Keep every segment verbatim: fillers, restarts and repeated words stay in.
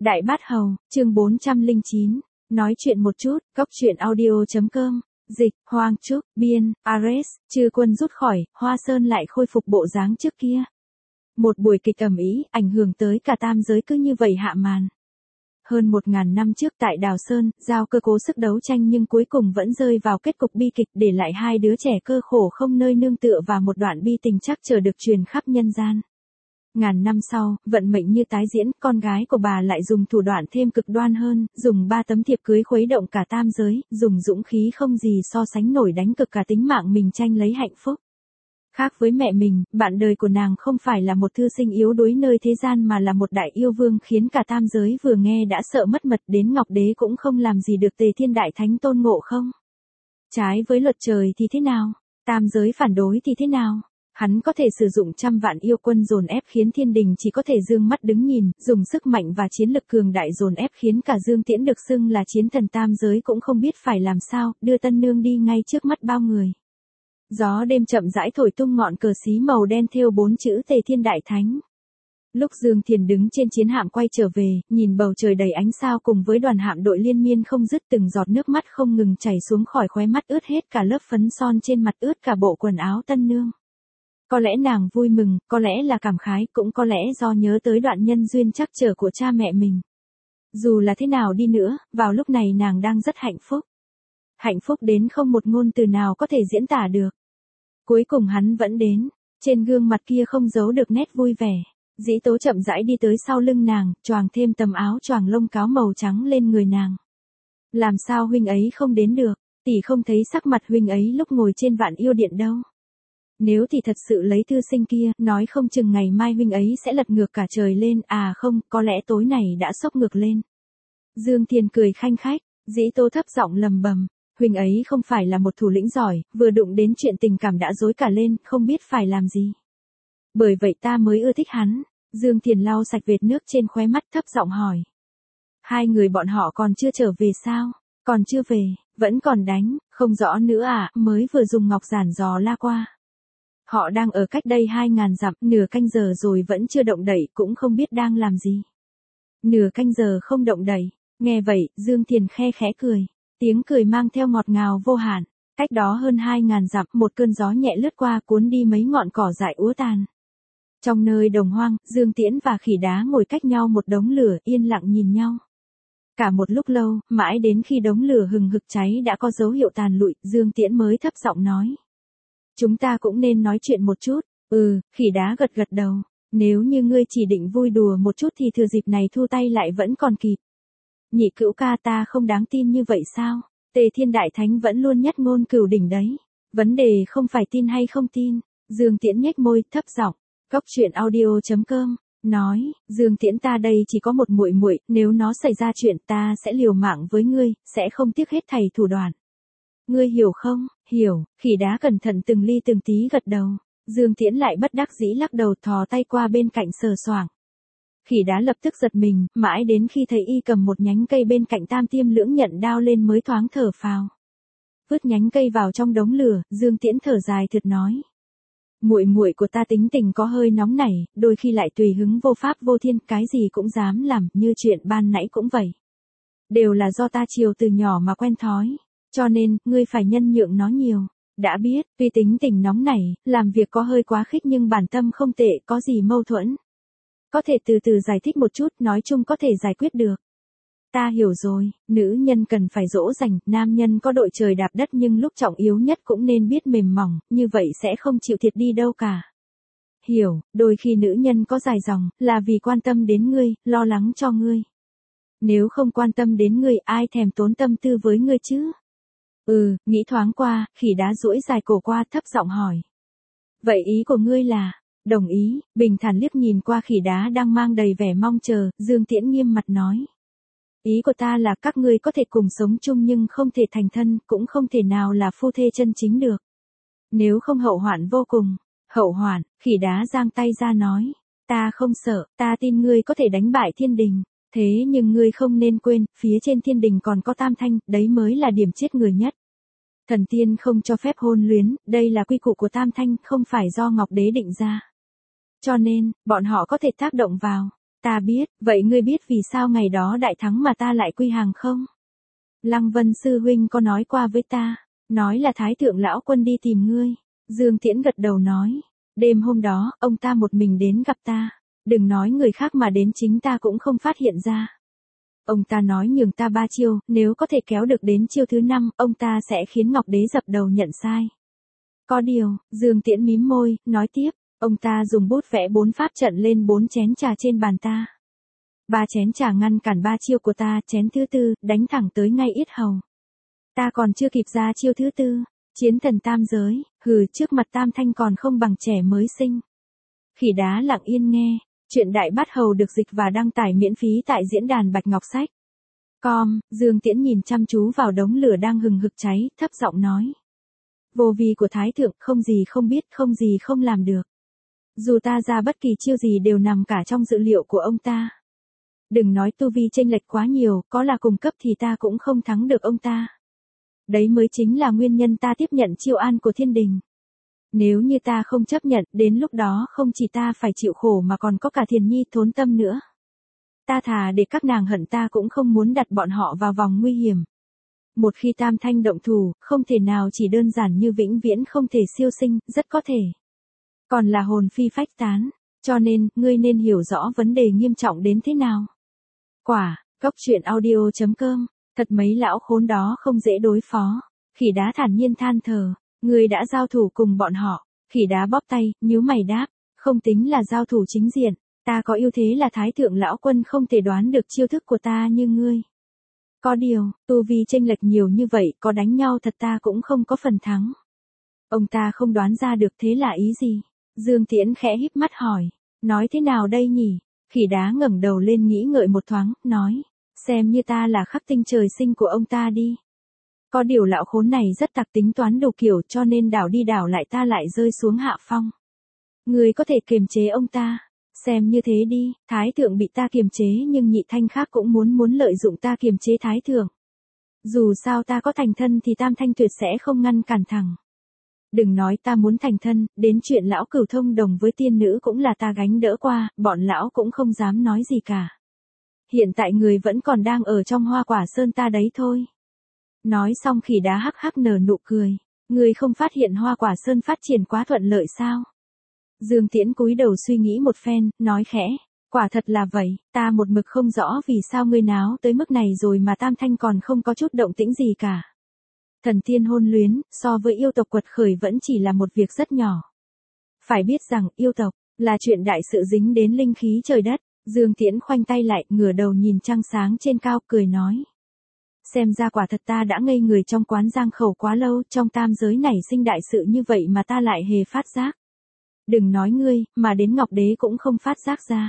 Đại Bát Hầu, chương bốn trăm lẻ chín, nói chuyện một chút, cốc truyện audio chấm com, dịch, Hoang Trúc, biên, Ares, Chư Quân rút khỏi, Hoa Sơn lại khôi phục bộ dáng trước kia. Một buổi kịch ầm ĩ, ảnh hưởng tới cả tam giới cứ như vậy hạ màn. Hơn một ngàn năm trước tại Đào Sơn, Giao Cơ cố sức đấu tranh nhưng cuối cùng vẫn rơi vào kết cục bi kịch, để lại hai đứa trẻ cơ khổ không nơi nương tựa và một đoạn bi tình chắc chờ được truyền khắp nhân gian. Ngàn năm sau, vận mệnh như tái diễn, con gái của bà lại dùng thủ đoạn thêm cực đoan hơn, dùng ba tấm thiệp cưới khuấy động cả tam giới, dùng dũng khí không gì so sánh nổi đánh cực cả tính mạng mình tranh lấy hạnh phúc. Khác với mẹ mình, bạn đời của nàng không phải là một thư sinh yếu đuối nơi thế gian mà là một đại yêu vương khiến cả tam giới vừa nghe đã sợ mất mật, đến Ngọc Đế cũng không làm gì được Tề Thiên Đại Thánh Tôn Ngộ Không. Trái với luật trời thì thế nào? Tam giới phản đối thì thế nào? Hắn có thể sử dụng trăm vạn yêu quân dồn ép khiến thiên đình chỉ có thể dương mắt đứng nhìn, dùng sức mạnh và chiến lực cường đại dồn ép khiến cả Dương Tiễn được xưng là chiến thần tam giới cũng không biết phải làm sao, đưa Tân Nương đi ngay trước mắt bao người. Gió đêm chậm rãi thổi tung ngọn cờ xí màu đen thêu bốn chữ Tề Thiên Đại Thánh. Lúc Dương Thiền đứng trên chiến hạm quay trở về, nhìn bầu trời đầy ánh sao cùng với đoàn hạm đội liên miên không dứt, từng giọt nước mắt không ngừng chảy xuống khỏi khóe mắt, ướt hết cả lớp phấn son trên mặt, ướt cả bộ quần áo Tân Nương. Có lẽ nàng vui mừng, có lẽ là cảm khái, cũng có lẽ do nhớ tới đoạn nhân duyên trắc trở của cha mẹ mình. Dù là thế nào đi nữa, vào lúc này nàng đang rất hạnh phúc. Hạnh phúc đến không một ngôn từ nào có thể diễn tả được. Cuối cùng hắn vẫn đến, trên gương mặt kia không giấu được nét vui vẻ. Dĩ Tố chậm rãi đi tới sau lưng nàng, choàng thêm tấm áo choàng lông cáo màu trắng lên người nàng. Làm sao huynh ấy không đến được, tỷ không thấy sắc mặt huynh ấy lúc ngồi trên Vạn Yêu Điện đâu. Nếu thì thật sự lấy thư sinh kia, nói không chừng ngày mai huynh ấy sẽ lật ngược cả trời lên, à không, có lẽ tối này đã sốc ngược lên. Dương Thiền cười khanh khách, Dĩ Tố thấp giọng lầm bầm, huynh ấy không phải là một thủ lĩnh giỏi, vừa đụng đến chuyện tình cảm đã rối cả lên, không biết phải làm gì. Bởi vậy ta mới ưa thích hắn. Dương Thiền lau sạch vệt nước trên khóe mắt, thấp giọng hỏi. Hai người bọn họ còn chưa trở về sao? Còn chưa về, vẫn còn đánh, không rõ nữa à, mới vừa dùng ngọc giản dò la qua. Họ đang ở cách đây hai ngàn dặm, nửa canh giờ rồi vẫn chưa động đậy, cũng không biết đang làm gì. Nửa canh giờ không động đậy, nghe vậy, Dương Thiền khe khẽ cười, tiếng cười mang theo ngọt ngào vô hạn. Cách đó hơn hai ngàn dặm, một cơn gió nhẹ lướt qua cuốn đi mấy ngọn cỏ dại úa tàn. Trong nơi đồng hoang, Dương Tiễn và Khỉ Đá ngồi cách nhau một đống lửa, yên lặng nhìn nhau. Cả một lúc lâu, mãi đến khi đống lửa hừng hực cháy đã có dấu hiệu tàn lụi, Dương Tiễn mới thấp giọng nói. Chúng ta cũng nên nói chuyện một chút. Ừ, Khỉ Đá gật gật đầu. Nếu như ngươi chỉ định vui đùa một chút thì thừa dịp này thu tay lại vẫn còn kịp. Nhị cữu ca, ta không đáng tin như vậy sao? Tề Thiên Đại Thánh vẫn luôn nhất ngôn cửu đỉnh đấy. Vấn đề không phải tin hay không tin. Dương Tiễn nhếch môi, thấp giọng. Cốc truyện audio chấm com nói, Dương Tiễn, ta đây chỉ có một muội muội, nếu nó xảy ra chuyện ta sẽ liều mạng với ngươi, sẽ không tiếc hết thảy thủ đoạn. Ngươi hiểu không? Hiểu. Khỉ Đá cẩn thận từng ly từng tí gật đầu. Dương Tiễn lại bất đắc dĩ lắc đầu, thò tay qua bên cạnh sờ soạng. Khỉ Đá lập tức giật mình, mãi đến khi thấy y cầm một nhánh cây bên cạnh tam tiêm lưỡng nhận đao lên mới thoáng thở phào. Vứt nhánh cây vào trong đống lửa, Dương Tiễn thở dài thượt nói. Muội muội của ta tính tình có hơi nóng nảy, đôi khi lại tùy hứng vô pháp vô thiên, cái gì cũng dám làm, như chuyện ban nãy cũng vậy. Đều là do ta chiều từ nhỏ mà quen thói, cho nên, ngươi phải nhân nhượng nó nhiều. Đã biết, tuy tính tình nóng nảy, làm việc có hơi quá khích nhưng bản tâm không tệ, có gì mâu thuẫn. Có thể từ từ giải thích một chút, nói chung có thể giải quyết được. Ta hiểu rồi, nữ nhân cần phải dỗ dành, nam nhân có đội trời đạp đất nhưng lúc trọng yếu nhất cũng nên biết mềm mỏng, như vậy sẽ không chịu thiệt đi đâu cả. Hiểu, đôi khi nữ nhân có dài dòng, là vì quan tâm đến ngươi, lo lắng cho ngươi. Nếu không quan tâm đến ngươi, ai thèm tốn tâm tư với ngươi chứ? Ừ, nghĩ thoáng qua, Khỉ Đá duỗi dài cổ qua, thấp giọng hỏi. Vậy ý của ngươi là? Đồng ý, bình thản liếc nhìn qua Khỉ Đá đang mang đầy vẻ mong chờ, Dương Tiễn nghiêm mặt nói. Ý của ta là các ngươi có thể cùng sống chung nhưng không thể thành thân, cũng không thể nào là phu thê chân chính được. Nếu không hậu hoạn vô cùng. Hậu hoạn, Khỉ Đá giang tay ra nói. Ta không sợ, ta tin ngươi có thể đánh bại thiên đình. Thế nhưng ngươi không nên quên, phía trên thiên đình còn có tam thanh, đấy mới là điểm chết người nhất. Thần tiên không cho phép hôn luyến, đây là quy củ của tam thanh, không phải do Ngọc Đế định ra. Cho nên, bọn họ có thể tác động vào. Ta biết, vậy ngươi biết vì sao ngày đó đại thắng mà ta lại quy hàng không? Lăng Vân sư huynh có nói qua với ta, nói là Thái thượng lão quân đi tìm ngươi. Dương Tiễn gật đầu nói, đêm hôm đó, ông ta một mình đến gặp ta, đừng nói người khác mà đến chính ta cũng không phát hiện ra. Ông ta nói nhường ta ba chiêu, nếu có thể kéo được đến chiêu thứ năm, ông ta sẽ khiến Ngọc Đế dập đầu nhận sai. Có điều, Dương Tiễn mím môi, nói tiếp, ông ta dùng bút vẽ bốn pháp trận lên bốn chén trà trên bàn ta. Ba chén trà ngăn cản ba chiêu của ta, chén thứ tư, đánh thẳng tới ngay yết hầu. Ta còn chưa kịp ra chiêu thứ tư, chiến thần tam giới, hừ, trước mặt Tam Thanh còn không bằng trẻ mới sinh. Khỉ đá lặng yên nghe, chuyện Đại Bát Hầu được dịch và đăng tải miễn phí tại diễn đàn Bạch Ngọc Sách. Com, Dương Tiễn nhìn chăm chú vào đống lửa đang hừng hực cháy, thấp giọng nói. Vô vi của Thái Thượng, không gì không biết, không gì không làm được. Dù ta ra bất kỳ chiêu gì đều nằm cả trong dự liệu của ông ta. Đừng nói tu vi chênh lệch quá nhiều, có là cùng cấp thì ta cũng không thắng được ông ta. Đấy mới chính là nguyên nhân ta tiếp nhận chiêu an của thiên đình. Nếu như ta không chấp nhận, đến lúc đó không chỉ ta phải chịu khổ mà còn có cả Thiền Nhi thốn tâm nữa. Ta thà để các nàng hận ta cũng không muốn đặt bọn họ vào vòng nguy hiểm. Một khi Tam Thanh động thủ, không thể nào chỉ đơn giản như vĩnh viễn không thể siêu sinh, rất có thể. Còn là hồn phi phách tán, cho nên, ngươi nên hiểu rõ vấn đề nghiêm trọng đến thế nào. Quả, Cốc Truyện Audio chấm com, thật mấy lão khốn đó không dễ đối phó. Khỉ đá thản nhiên than thở, ngươi đã giao thủ cùng bọn họ. Khỉ đá bóp tay, nhíu mày đáp, không tính là giao thủ chính diện, ta có ưu thế là Thái thượng lão quân không thể đoán được chiêu thức của ta như ngươi. Có điều, tu vi chênh lệch nhiều như vậy, có đánh nhau thật ta cũng không có phần thắng. Ông ta không đoán ra được thế là ý gì? Dương Tiễn khẽ híp mắt hỏi, nói thế nào đây nhỉ? Khỉ đá ngẩng đầu lên nghĩ ngợi một thoáng, nói, xem như ta là khắc tinh trời sinh của ông ta đi. Có điều lão khốn này rất tặc tính toán đủ kiểu cho nên đảo đi đảo lại ta lại rơi xuống hạ phong. Người có thể kiềm chế ông ta, xem như thế đi, Thái thượng bị ta kiềm chế nhưng nhị thanh khác cũng muốn muốn lợi dụng ta kiềm chế Thái thượng. Dù sao ta có thành thân thì Tam Thanh tuyệt sẽ không ngăn cản thẳng. Đừng nói ta muốn thành thân, đến chuyện lão cửu thông đồng với tiên nữ cũng là ta gánh đỡ qua, bọn lão cũng không dám nói gì cả. Hiện tại người vẫn còn đang ở trong Hoa Quả Sơn ta đấy thôi. Nói xong khỉ đá hắc hắc nở nụ cười, người không phát hiện Hoa Quả Sơn phát triển quá thuận lợi sao? Dương Tiễn cúi đầu suy nghĩ một phen, nói khẽ, quả thật là vậy, ta một mực không rõ vì sao ngươi náo tới mức này rồi mà Tam Thanh còn không có chút động tĩnh gì cả. Thần tiên hôn luyến, so với yêu tộc quật khởi vẫn chỉ là một việc rất nhỏ. Phải biết rằng, yêu tộc, là chuyện đại sự dính đến linh khí trời đất. Dương Tiễn khoanh tay lại, ngửa đầu nhìn trăng sáng trên cao, cười nói. Xem ra quả thật ta đã ngây người trong quán giang khẩu quá lâu, trong tam giới này sinh đại sự như vậy mà ta lại hề phát giác. Đừng nói ngươi, mà đến Ngọc Đế cũng không phát giác ra.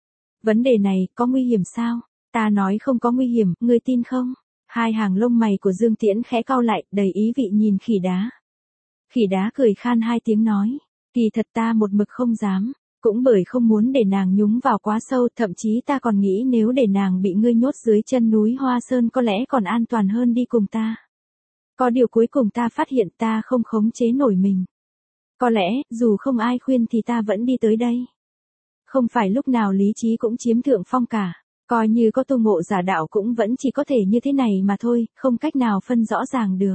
Vấn đề này, có nguy hiểm sao? Ta nói không có nguy hiểm, ngươi tin không? Hai hàng lông mày của Dương Tiễn khẽ cau lại, đầy ý vị nhìn khỉ đá. Khỉ đá cười khan hai tiếng nói, kỳ thật ta một mực không dám, cũng bởi không muốn để nàng nhúng vào quá sâu, thậm chí ta còn nghĩ nếu để nàng bị ngươi nhốt dưới chân núi Hoa Sơn có lẽ còn an toàn hơn đi cùng ta. Có điều cuối cùng ta phát hiện ta không khống chế nổi mình. Có lẽ, dù không ai khuyên thì ta vẫn đi tới đây. Không phải lúc nào lý trí cũng chiếm thượng phong cả. Coi như có tu ngộ giả đạo cũng vẫn chỉ có thể như thế này mà thôi, không cách nào phân rõ ràng được.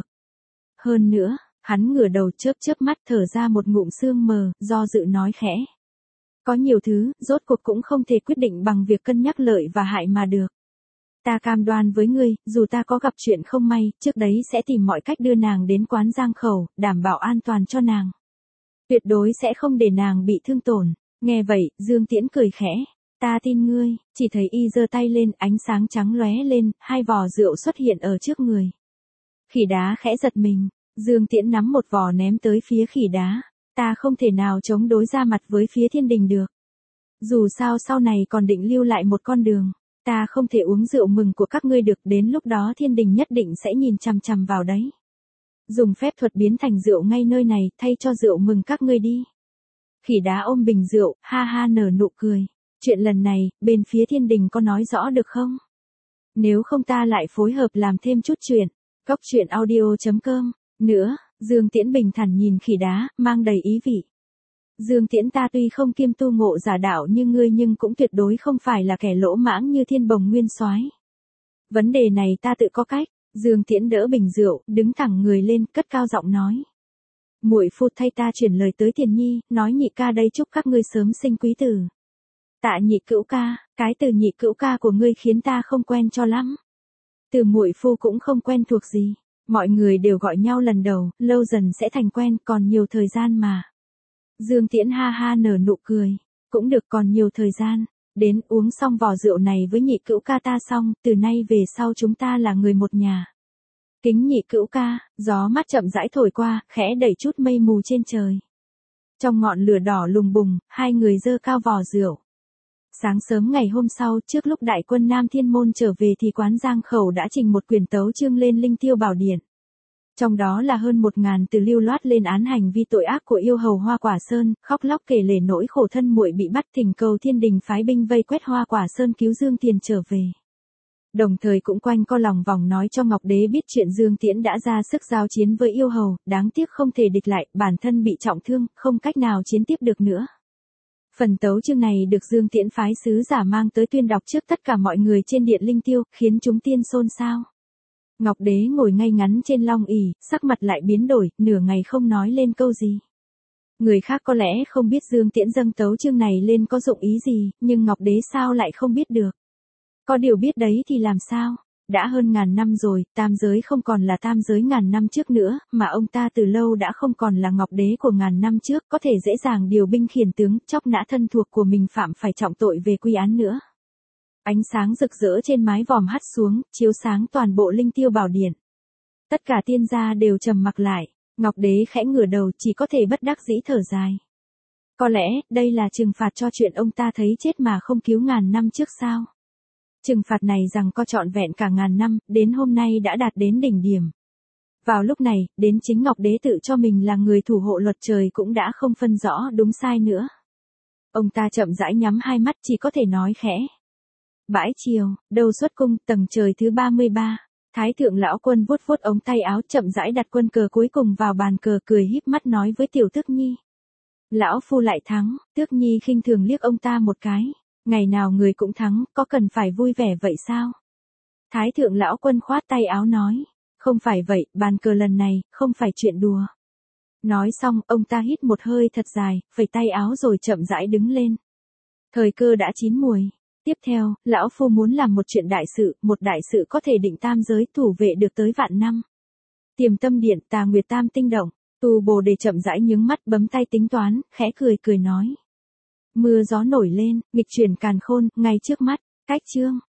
Hơn nữa, hắn ngửa đầu chớp chớp mắt thở ra một ngụm sương mờ, do dự nói khẽ. Có nhiều thứ, rốt cuộc cũng không thể quyết định bằng việc cân nhắc lợi và hại mà được. Ta cam đoan với ngươi, dù ta có gặp chuyện không may, trước đấy sẽ tìm mọi cách đưa nàng đến quán giang khẩu, đảm bảo an toàn cho nàng. Tuyệt đối sẽ không để nàng bị thương tổn. Nghe vậy, Dương Tiễn cười khẽ. Ta tin ngươi, chỉ thấy y giơ tay lên, ánh sáng trắng lóe lên, hai vò rượu xuất hiện ở trước người. Khỉ đá khẽ giật mình, Dương Tiễn nắm một vò ném tới phía khỉ đá. Ta không thể nào chống đối ra mặt với phía thiên đình được. Dù sao sau này còn định lưu lại một con đường, ta không thể uống rượu mừng của các ngươi được, đến lúc đó thiên đình nhất định sẽ nhìn chằm chằm vào đấy. Dùng phép thuật biến thành rượu ngay nơi này, thay cho rượu mừng các ngươi đi. Khỉ đá ôm bình rượu, ha ha nở nụ cười. Chuyện lần này, bên phía thiên đình có nói rõ được không? Nếu không ta lại phối hợp làm thêm chút chuyện. Cốc Truyện Audio chấm com. Nữa, Dương Tiễn bình thản nhìn khỉ đá, mang đầy ý vị. Dương Tiễn ta tuy không kiêm tu ngộ giả đạo như ngươi nhưng cũng tuyệt đối không phải là kẻ lỗ mãng như Thiên Bồng Nguyên Soái. Vấn đề này ta tự có cách. Dương Tiễn đỡ bình rượu, đứng thẳng người lên, cất cao giọng nói. Muội phu thay ta chuyển lời tới Tiền Nhi, nói nhị ca đây chúc các ngươi sớm sinh quý tử. Tạ nhị cữu ca, cái từ nhị cữu ca của ngươi khiến ta không quen cho lắm. Từ muội phu cũng không quen thuộc gì. Mọi người đều gọi nhau lần đầu, lâu dần sẽ thành quen, còn nhiều thời gian mà. Dương Tiễn ha ha nở nụ cười. Cũng được, còn nhiều thời gian. Đến uống xong vò rượu này với nhị cữu ca ta xong, từ nay về sau chúng ta là người một nhà. Kính nhị cữu ca, gió mát chậm rãi thổi qua, khẽ đẩy chút mây mù trên trời. Trong ngọn lửa đỏ lùng bùng, hai người dơ cao vò rượu. Sáng sớm ngày hôm sau, trước lúc đại quân Nam Thiên Môn trở về thì quán Giang Khẩu đã trình một quyển tấu chương lên Linh Tiêu Bảo Điện. Trong đó là hơn một ngàn từ lưu loát lên án hành vi tội ác của yêu hầu Hoa Quả Sơn, khóc lóc kể lể nỗi khổ thân muội bị bắt, thỉnh cầu thiên đình phái binh vây quét Hoa Quả Sơn cứu Dương Tiền trở về. Đồng thời cũng quanh co lòng vòng nói cho Ngọc Đế biết chuyện Dương Tiễn đã ra sức giao chiến với yêu hầu, đáng tiếc không thể địch lại, bản thân bị trọng thương, không cách nào chiến tiếp được nữa. Phần tấu chương này được Dương Tiễn phái sứ giả mang tới tuyên đọc trước tất cả mọi người trên điện Linh Tiêu, khiến chúng tiên xôn xao. Ngọc Đế ngồi ngay ngắn trên long ỷ, sắc mặt lại biến đổi, nửa ngày không nói lên câu gì. Người khác có lẽ không biết Dương Tiễn dâng tấu chương này lên có dụng ý gì, nhưng Ngọc Đế sao lại không biết được. Có điều biết đấy thì làm sao? Đã hơn ngàn năm rồi, tam giới không còn là tam giới ngàn năm trước nữa, mà ông ta từ lâu đã không còn là Ngọc Đế của ngàn năm trước, có thể dễ dàng điều binh khiển tướng, chóc nã thân thuộc của mình phạm phải trọng tội về quy án nữa. Ánh sáng rực rỡ trên mái vòm hắt xuống, chiếu sáng toàn bộ Linh Tiêu Bảo Điện. Tất cả tiên gia đều trầm mặc lại, Ngọc Đế khẽ ngửa đầu, chỉ có thể bất đắc dĩ thở dài. Có lẽ, đây là trừng phạt cho chuyện ông ta thấy chết mà không cứu ngàn năm trước sao? Trừng phạt này rằng có trọn vẹn cả ngàn năm, đến hôm nay đã đạt đến đỉnh điểm. Vào lúc này, đến chính Ngọc Đế tự cho mình là người thủ hộ luật trời cũng đã không phân rõ đúng sai nữa. Ông ta chậm rãi nhắm hai mắt, chỉ có thể nói khẽ. Bãi chiều, đầu xuất cung, tầng trời thứ ba mươi ba. Thái thượng lão quân vuốt vuốt ống tay áo, chậm rãi đặt quân cờ cuối cùng vào bàn cờ, cười híp mắt nói với Tiểu Tước Nhi. Lão phu lại thắng. Tước Nhi khinh thường liếc ông ta một cái. Ngày nào người cũng thắng, có cần phải vui vẻ vậy sao? Thái thượng lão quân khoát tay áo nói. Không phải vậy, bàn cờ lần này, không phải chuyện đùa. Nói xong, ông ta hít một hơi thật dài, phẩy tay áo rồi chậm rãi đứng lên. Thời cơ đã chín muồi. Tiếp theo, lão phu muốn làm một chuyện đại sự, một đại sự có thể định tam giới, thủ vệ được tới vạn năm. Tiềm Tâm Điện, Tà Nguyệt Tam Tinh Động. Tu Bồ Đề chậm rãi nhướng mắt, bấm tay tính toán, khẽ cười cười nói. Mưa gió nổi lên, nghịch chuyển càn khôn, ngay trước mắt. Cách chương.